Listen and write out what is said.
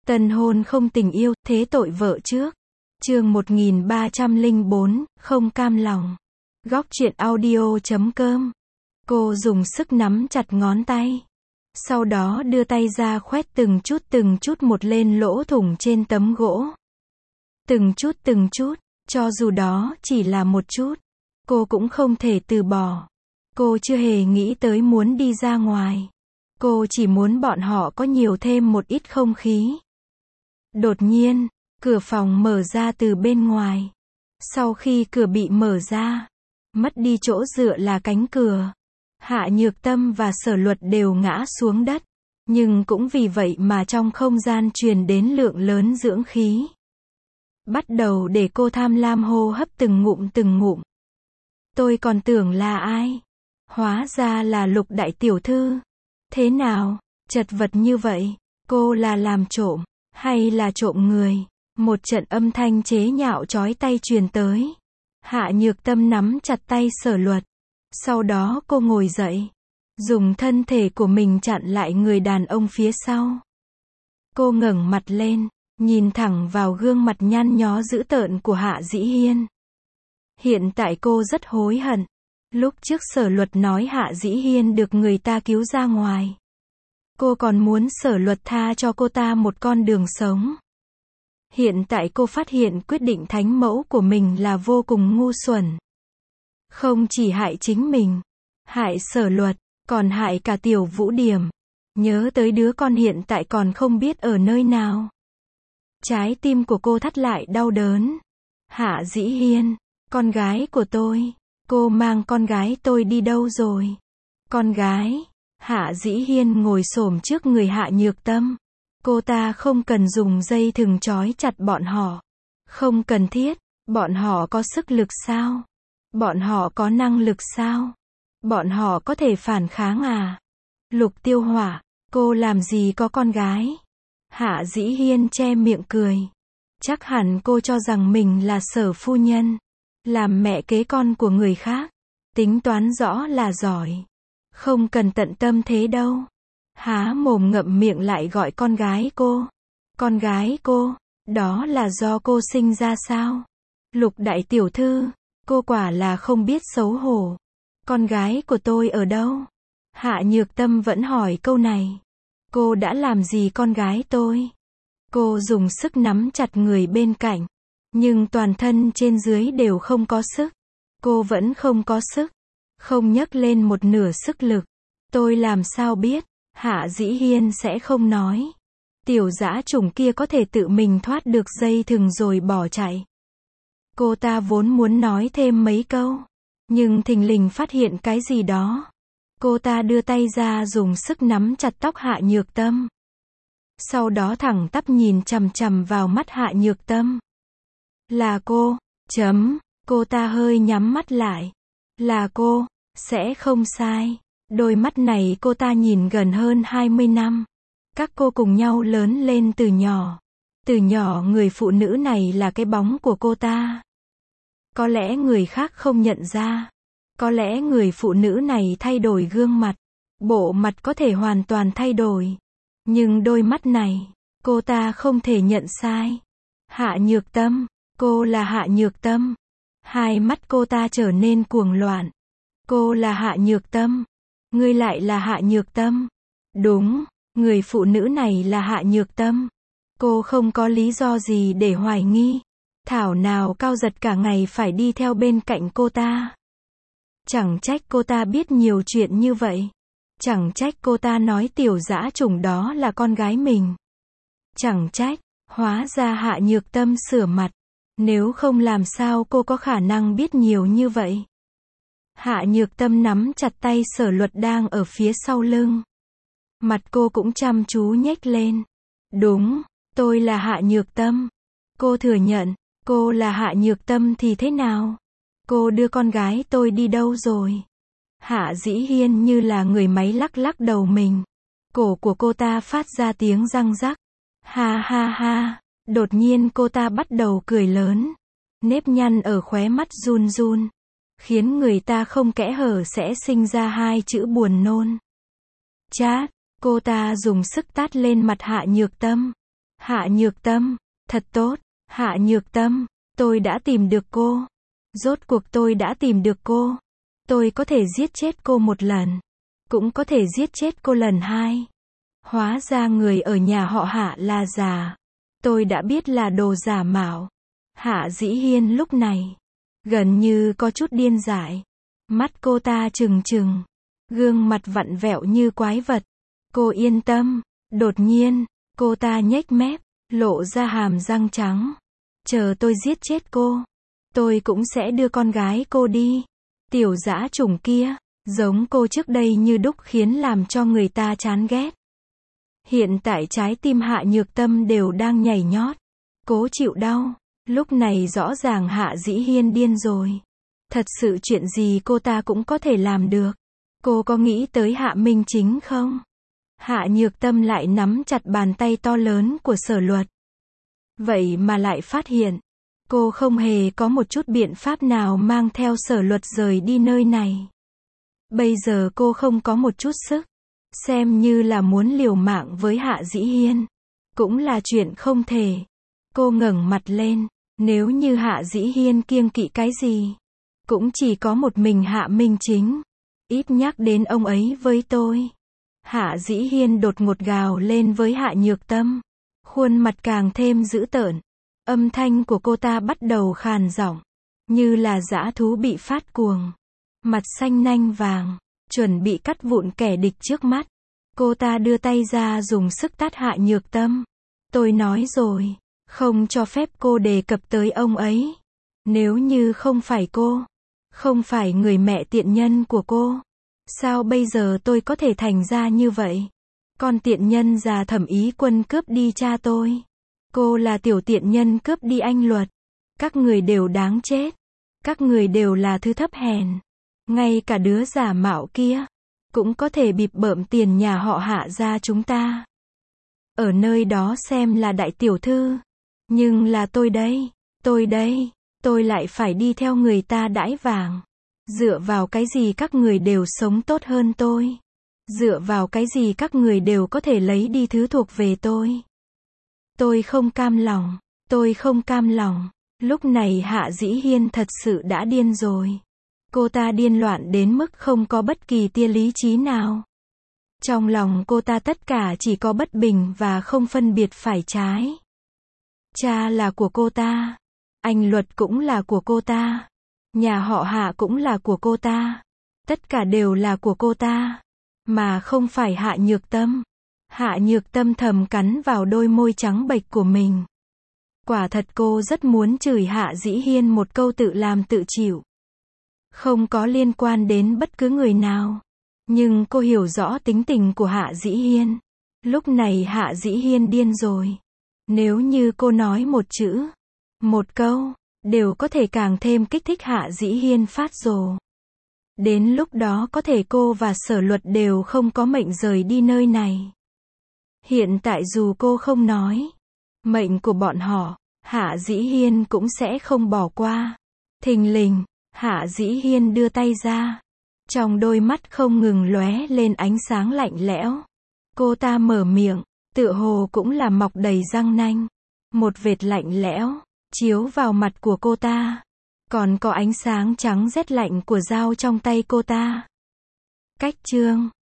Tân hôn không tình yêu, thế tội vợ trước. Chương 1304, không cam lòng. Góc truyện audio.com. Cô dùng sức nắm chặt ngón tay. Sau đó đưa tay ra khoét từng chút một lên lỗ thủng trên tấm gỗ. Từng chút, cho dù đó chỉ là một chút. Cô cũng không thể từ bỏ. Cô chưa hề nghĩ tới muốn đi ra ngoài. Cô chỉ muốn bọn họ có nhiều thêm một ít không khí. Đột nhiên, cửa phòng mở ra từ bên ngoài. Sau khi cửa bị mở ra, mất đi chỗ dựa là cánh cửa. Hạ Nhược Tâm và Sở Luật đều ngã xuống đất. Nhưng cũng vì vậy mà trong không gian truyền đến lượng lớn dưỡng khí. Bắt đầu để cô tham lam hô hấp từng ngụm. Tôi còn tưởng là ai? Hóa ra là Lục đại tiểu thư. Thế nào? Chật vật như vậy, cô là làm trộm, hay là trộm người? Một trận âm thanh chế nhạo chói tai truyền tới. Hạ Nhược Tâm nắm chặt tay Sở Luật. Sau đó cô ngồi dậy, dùng thân thể của mình chặn lại người đàn ông phía sau. Cô ngẩng mặt lên, nhìn thẳng vào gương mặt nhăn nhó dữ tợn của Hạ Dĩ Hiên. Hiện tại cô rất hối hận. Lúc trước Sở Luật nói Hạ Dĩ Hiên được người ta cứu ra ngoài. Cô còn muốn Sở Luật tha cho cô ta một con đường sống. Hiện tại cô phát hiện quyết định thánh mẫu của mình là vô cùng ngu xuẩn. Không chỉ hại chính mình, hại Sở Luật, còn hại cả Tiểu Vũ Điểm. Nhớ tới đứa con hiện tại còn không biết ở nơi nào. Trái tim của cô thắt lại đau đớn. Hạ Dĩ Hiên, con gái của tôi. Cô mang con gái tôi đi đâu rồi? Con gái? Hạ Dĩ Hiên ngồi xổm trước người Hạ Nhược Tâm. Cô ta không cần dùng dây thừng trói chặt bọn họ. Không cần thiết. Bọn họ có sức lực sao? Bọn họ có năng lực sao? Bọn họ có thể phản kháng à? Lục Tiêu Hỏa, cô làm gì có con gái? Hạ Dĩ Hiên che miệng cười. Chắc hẳn cô cho rằng mình là Sở phu nhân. Làm mẹ kế con của người khác. Tính toán rõ là giỏi. Không cần tận tâm thế đâu. Há mồm ngậm miệng lại gọi con gái cô. Con gái cô, đó là do cô sinh ra sao? Lục đại tiểu thư, cô quả là không biết xấu hổ. Con gái của tôi ở đâu? Hạ Nhược Tâm vẫn hỏi câu này. Cô đã làm gì con gái tôi? Cô dùng sức nắm chặt người bên cạnh. Nhưng toàn thân trên dưới đều không có sức. Cô vẫn không có sức. Không nhấc lên một nửa sức lực. Tôi làm sao biết? Hạ Dĩ Hiên sẽ không nói. Tiểu dã chủng kia có thể tự mình thoát được dây thừng rồi bỏ chạy. Cô ta vốn muốn nói thêm mấy câu. Nhưng thình lình phát hiện cái gì đó. Cô ta đưa tay ra dùng sức nắm chặt tóc Hạ Nhược Tâm. Sau đó thẳng tắp nhìn chằm chằm vào mắt Hạ Nhược Tâm. Là cô, cô ta hơi nhắm mắt lại. Là cô, sẽ không sai. Đôi mắt này cô ta nhìn gần hơn 20 năm. Các cô cùng nhau lớn lên từ nhỏ. Từ nhỏ người phụ nữ này là cái bóng của cô ta. Có lẽ người khác không nhận ra. Có lẽ người phụ nữ này thay đổi gương mặt. Bộ mặt có thể hoàn toàn thay đổi. Nhưng đôi mắt này, cô ta không thể nhận sai. Hạ Nhược Tâm, cô là Hạ Nhược Tâm. Hai mắt cô ta trở nên cuồng loạn. Cô là Hạ Nhược Tâm. Ngươi lại là Hạ Nhược Tâm. Đúng, người phụ nữ này là Hạ Nhược Tâm. Cô không có lý do gì để hoài nghi. Thảo nào Cao Giật cả ngày phải đi theo bên cạnh cô ta. Chẳng trách cô ta biết nhiều chuyện như vậy. Chẳng trách cô ta nói tiểu dã chủng đó là con gái mình. Chẳng trách, hóa ra Hạ Nhược Tâm sửa mặt. Nếu không làm sao cô có khả năng biết nhiều như vậy. Hạ Nhược Tâm nắm chặt tay Sở Luật đang ở phía sau lưng. Mặt cô cũng chăm chú nhếch lên. Đúng, tôi là Hạ Nhược Tâm. Cô thừa nhận, cô là Hạ Nhược Tâm thì thế nào? Cô đưa con gái tôi đi đâu rồi? Hạ Dĩ Hiên như là người máy lắc lắc đầu mình. Cổ của cô ta phát ra tiếng răng rắc. Ha ha ha. Đột nhiên cô ta bắt đầu cười lớn. Nếp nhăn ở khóe mắt run run. Khiến người ta không kẽ hở sẽ sinh ra hai chữ buồn nôn. Chát, cô ta dùng sức tát lên mặt Hạ Nhược Tâm. Hạ Nhược Tâm, thật tốt, Hạ Nhược Tâm, tôi đã tìm được cô. Rốt cuộc tôi đã tìm được cô. Tôi có thể giết chết cô một lần, cũng có thể giết chết cô lần hai. Hóa ra người ở nhà họ Hạ là giả. Tôi đã biết là đồ giả mạo. Hạ Dĩ Hiên lúc này gần như có chút điên dại. Mắt cô ta trừng trừng, gương mặt vặn vẹo như quái vật. Cô yên tâm. Đột nhiên, cô ta nhếch mép, lộ ra hàm răng trắng. Chờ tôi giết chết cô, tôi cũng sẽ đưa con gái cô đi. Tiểu dã chủng kia, giống cô trước đây như đúc khiến làm cho người ta chán ghét. Hiện tại trái tim Hạ Nhược Tâm đều đang nhảy nhót, cố chịu đau. Lúc này rõ ràng Hạ Dĩ Hiên điên rồi. Thật sự chuyện gì cô ta cũng có thể làm được. Cô có nghĩ tới Hạ Minh Chính không? Hạ Nhược Tâm lại nắm chặt bàn tay to lớn của Sở Luật. Vậy mà lại phát hiện, cô không hề có một chút biện pháp nào mang theo Sở Luật rời đi nơi này. Bây giờ cô không có một chút sức, xem như là muốn liều mạng với Hạ Dĩ Hiên, cũng là chuyện không thể. Cô ngẩng mặt lên, nếu như Hạ Dĩ Hiên kiêng kỵ cái gì, cũng chỉ có một mình Hạ Minh Chính. Ít nhắc đến ông ấy với tôi. Hạ Dĩ Hiên đột ngột gào lên với Hạ Nhược Tâm. Khuôn mặt càng thêm dữ tợn. Âm thanh của cô ta bắt đầu khàn giọng, như là dã thú bị phát cuồng. Mặt xanh nanh vàng, chuẩn bị cắt vụn kẻ địch trước mắt. Cô ta đưa tay ra dùng sức tát Hạ Nhược Tâm. Tôi nói rồi, không cho phép cô đề cập tới ông ấy. Nếu như không phải cô, không phải người mẹ tiện nhân của cô, sao bây giờ tôi có thể thành ra như vậy? Con tiện nhân già Thẩm Ý Quân cướp đi cha tôi. Cô là tiểu tiện nhân cướp đi anh Luật. Các người đều đáng chết. Các người đều là thứ thấp hèn. Ngay cả đứa giả mạo kia cũng có thể bịp bợm tiền nhà họ Hạ ra chúng ta. Ở nơi đó xem là đại tiểu thư. Nhưng là tôi đây, tôi lại phải đi theo người ta đãi vàng. Dựa vào cái gì các người đều sống tốt hơn tôi? Dựa vào cái gì các người đều có thể lấy đi thứ thuộc về tôi? Tôi không cam lòng, tôi không cam lòng. Lúc này Hạ Dĩ Hiên thật sự đã điên rồi. Cô ta điên loạn đến mức không có bất kỳ tia lý trí nào. Trong lòng cô ta tất cả chỉ có bất bình và không phân biệt phải trái. Cha là của cô ta, anh Luật cũng là của cô ta, nhà họ Hạ cũng là của cô ta. Tất cả đều là của cô ta, mà không phải Hạ Nhược Tâm. Hạ Nhược Tâm thầm cắn vào đôi môi trắng bệch của mình. Quả thật cô rất muốn chửi Hạ Dĩ Hiên một câu tự làm tự chịu. Không có liên quan đến bất cứ người nào. Nhưng cô hiểu rõ tính tình của Hạ Dĩ Hiên. Lúc này Hạ Dĩ Hiên điên rồi. Nếu như cô nói một chữ, một câu, đều có thể càng thêm kích thích Hạ Dĩ Hiên phát rồ. Đến lúc đó có thể cô và Sở Luật đều không có mệnh rời đi nơi này. Hiện tại dù cô không nói, mệnh của bọn họ, Hạ Dĩ Hiên cũng sẽ không bỏ qua. Thình lình, Hạ Dĩ Hiên đưa tay ra. Trong đôi mắt không ngừng lóe lên ánh sáng lạnh lẽo. Cô ta mở miệng, tựa hồ cũng là mọc đầy răng nanh. Một vệt lạnh lẽo chiếu vào mặt của cô ta. Còn có ánh sáng trắng rét lạnh của dao trong tay cô ta. Cách chương